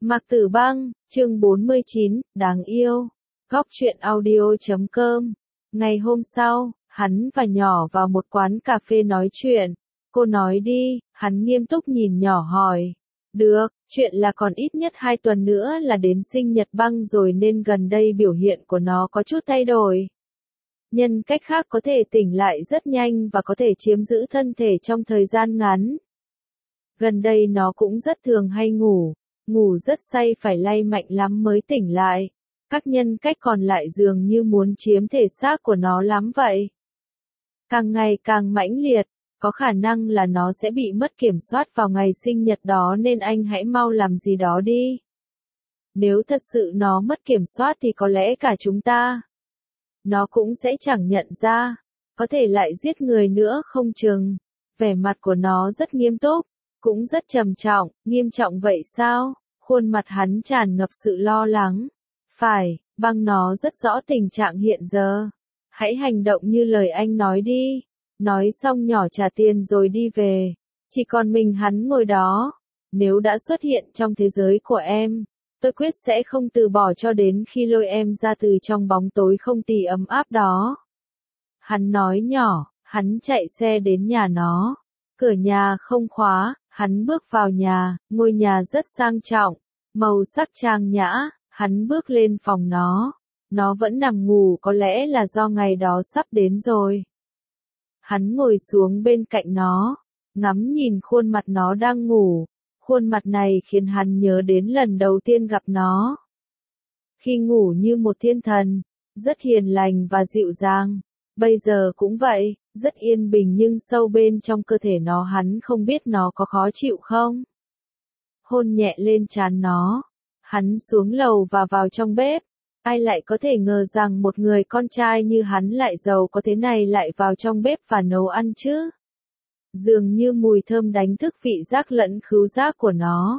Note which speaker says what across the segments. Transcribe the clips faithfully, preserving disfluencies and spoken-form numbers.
Speaker 1: Mạc Tử Băng, chương bốn mươi chín, đáng yêu. Góc truyện audio chấm com. Ngày hôm sau, hắn và nhỏ vào một quán cà phê nói chuyện. Cô nói đi, hắn nghiêm túc nhìn nhỏ hỏi. Được, chuyện là còn ít nhất hai tuần nữa là đến sinh nhật Băng rồi nên gần đây biểu hiện của nó có chút thay đổi. Nhân cách khác có thể tỉnh lại rất nhanh và có thể chiếm giữ thân thể trong thời gian ngắn. Gần đây nó cũng rất thường hay ngủ. Ngủ rất say phải lay mạnh lắm mới tỉnh lại. Các nhân cách còn lại dường như muốn chiếm thể xác của nó lắm vậy. Càng ngày càng mãnh liệt, có khả năng là nó sẽ bị mất kiểm soát vào ngày sinh nhật đó nên anh hãy mau làm gì đó đi. Nếu thật sự nó mất kiểm soát thì có lẽ cả chúng ta. Nó cũng sẽ chẳng nhận ra, có thể lại giết người nữa không chừng. Vẻ mặt của nó rất nghiêm túc. Cũng rất trầm trọng, nghiêm trọng vậy sao? Khuôn mặt hắn tràn ngập sự lo lắng. Phải, Băng nó rất rõ tình trạng hiện giờ. Hãy hành động như lời anh nói đi. Nói xong nhỏ trả tiền rồi đi về. Chỉ còn mình hắn ngồi đó. Nếu đã xuất hiện trong thế giới của em, tôi quyết sẽ không từ bỏ cho đến khi lôi em ra từ trong bóng tối không tì ấm áp đó. Hắn nói nhỏ, hắn chạy xe đến nhà nó. Cửa nhà không khóa. Hắn bước vào nhà, ngôi nhà rất sang trọng, màu sắc trang nhã, hắn bước lên phòng nó. Nó vẫn nằm ngủ có lẽ là do ngày đó sắp đến rồi. Hắn ngồi xuống bên cạnh nó, ngắm nhìn khuôn mặt nó đang ngủ. Khuôn mặt này khiến hắn nhớ đến lần đầu tiên gặp nó. Khi ngủ như một thiên thần, rất hiền lành và dịu dàng. Bây giờ cũng vậy, rất yên bình nhưng sâu bên trong cơ thể nó hắn không biết nó có khó chịu không. Hôn nhẹ lên trán nó. Hắn xuống lầu và vào trong bếp. Ai lại có thể ngờ rằng một người con trai như hắn lại giàu có thế này lại vào trong bếp và nấu ăn chứ. Dường như mùi thơm đánh thức vị giác lẫn khứu giác của nó.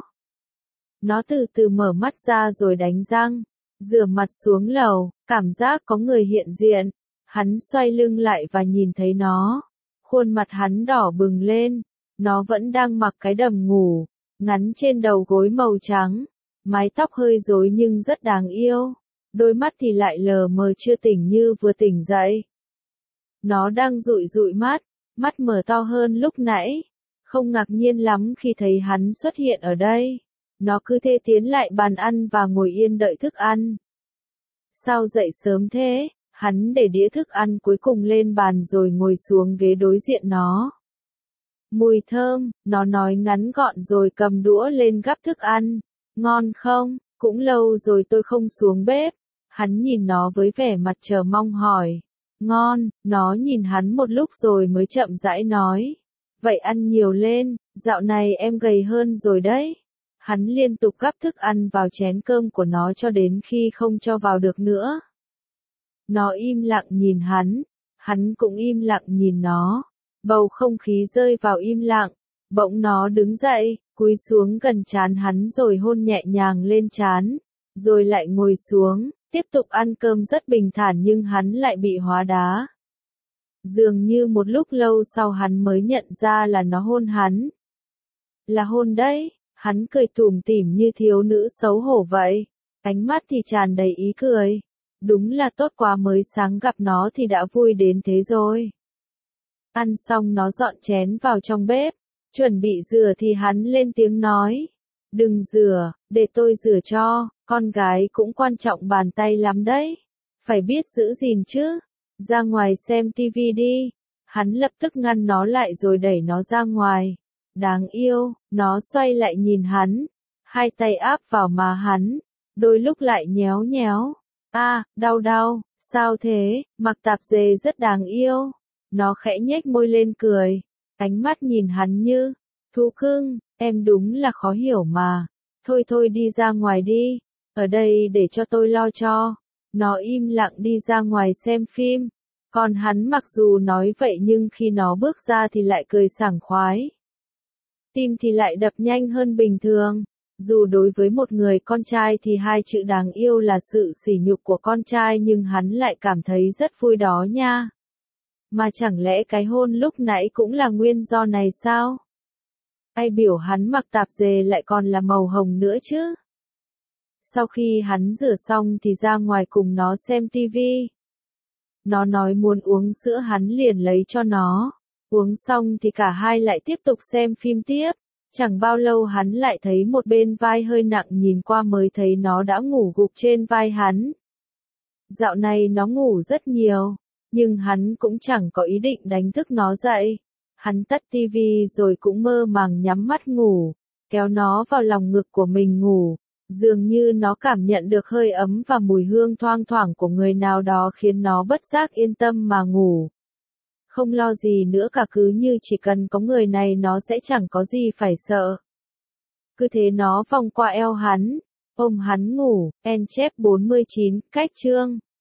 Speaker 1: Nó từ từ mở mắt ra rồi đánh răng. Rửa mặt xuống lầu, cảm giác có người hiện diện. Hắn xoay lưng lại và nhìn thấy nó. Khuôn mặt hắn đỏ bừng lên. Nó vẫn đang mặc cái đầm ngủ, ngắn trên đầu gối màu trắng. Mái tóc hơi rối nhưng rất đáng yêu. Đôi mắt thì lại lờ mờ chưa tỉnh như vừa tỉnh dậy. Nó đang dụi dụi mắt, mắt mở to hơn lúc nãy. Không ngạc nhiên lắm khi thấy hắn xuất hiện ở đây. Nó cứ thế tiến lại bàn ăn và ngồi yên đợi thức ăn. Sao dậy sớm thế? Hắn để đĩa thức ăn cuối cùng lên bàn rồi ngồi xuống ghế đối diện nó. Mùi thơm, nó nói ngắn gọn rồi cầm đũa lên gắp thức ăn. Ngon không? Cũng lâu rồi tôi không xuống bếp. Hắn nhìn nó với vẻ mặt chờ mong hỏi. Ngon, nó nhìn hắn một lúc rồi mới chậm rãi nói. Vậy ăn nhiều lên, dạo này em gầy hơn rồi đấy. Hắn liên tục gắp thức ăn vào chén cơm của nó cho đến khi không cho vào được nữa. Nó im lặng nhìn hắn, hắn cũng im lặng nhìn nó. Bầu không khí rơi vào im lặng, bỗng nó đứng dậy, cúi xuống gần trán hắn rồi hôn nhẹ nhàng lên trán, rồi lại ngồi xuống, tiếp tục ăn cơm rất bình thản nhưng hắn lại bị hóa đá. Dường như một lúc lâu sau hắn mới nhận ra là nó hôn hắn. Là hôn đấy, hắn cười tủm tỉm như thiếu nữ xấu hổ vậy, ánh mắt thì tràn đầy ý cười. Đúng là tốt quá, mới sáng gặp nó thì đã vui đến thế rồi. Ăn xong nó dọn chén vào trong bếp, chuẩn bị rửa thì hắn lên tiếng nói. Đừng rửa, để tôi rửa cho, con gái cũng quan trọng bàn tay lắm đấy. Phải biết giữ gìn chứ. Ra ngoài xem tivi đi. Hắn lập tức ngăn nó lại rồi đẩy nó ra ngoài. Đáng yêu, nó xoay lại nhìn hắn. Hai tay áp vào má hắn, đôi lúc lại nhéo nhéo. À, đau đau, sao thế? Mặc tạp dề rất đáng yêu. Nó khẽ nhếch môi lên cười. Ánh mắt nhìn hắn như, thú cưng, em đúng là khó hiểu mà. Thôi thôi đi ra ngoài đi. Ở đây để cho tôi lo cho. Nó im lặng đi ra ngoài xem phim. Còn hắn mặc dù nói vậy nhưng khi nó bước ra thì lại cười sảng khoái. Tim thì lại đập nhanh hơn bình thường. Dù đối với một người con trai thì hai chữ đáng yêu là sự sỉ nhục của con trai nhưng hắn lại cảm thấy rất vui đó nha. Mà chẳng lẽ cái hôn lúc nãy cũng là nguyên do này sao? Ai biểu hắn mặc tạp dề lại còn là màu hồng nữa chứ? Sau khi hắn rửa xong thì ra ngoài cùng nó xem tivi. Nó nói muốn uống sữa, hắn liền lấy cho nó. Uống xong thì cả hai lại tiếp tục xem phim tiếp. Chẳng bao lâu hắn lại thấy một bên vai hơi nặng, nhìn qua mới thấy nó đã ngủ gục trên vai hắn. Dạo này nó ngủ rất nhiều, nhưng hắn cũng chẳng có ý định đánh thức nó dậy. Hắn tắt tivi rồi cũng mơ màng nhắm mắt ngủ, kéo nó vào lòng ngực của mình ngủ. Dường như nó cảm nhận được hơi ấm và mùi hương thoang thoảng của người nào đó khiến nó bất giác yên tâm mà ngủ. Không lo gì nữa cả, cứ như chỉ cần có người này nó sẽ chẳng có gì phải sợ. Cứ thế nó vòng qua eo hắn, ôm hắn ngủ. En chép bốn mươi chín, cách chương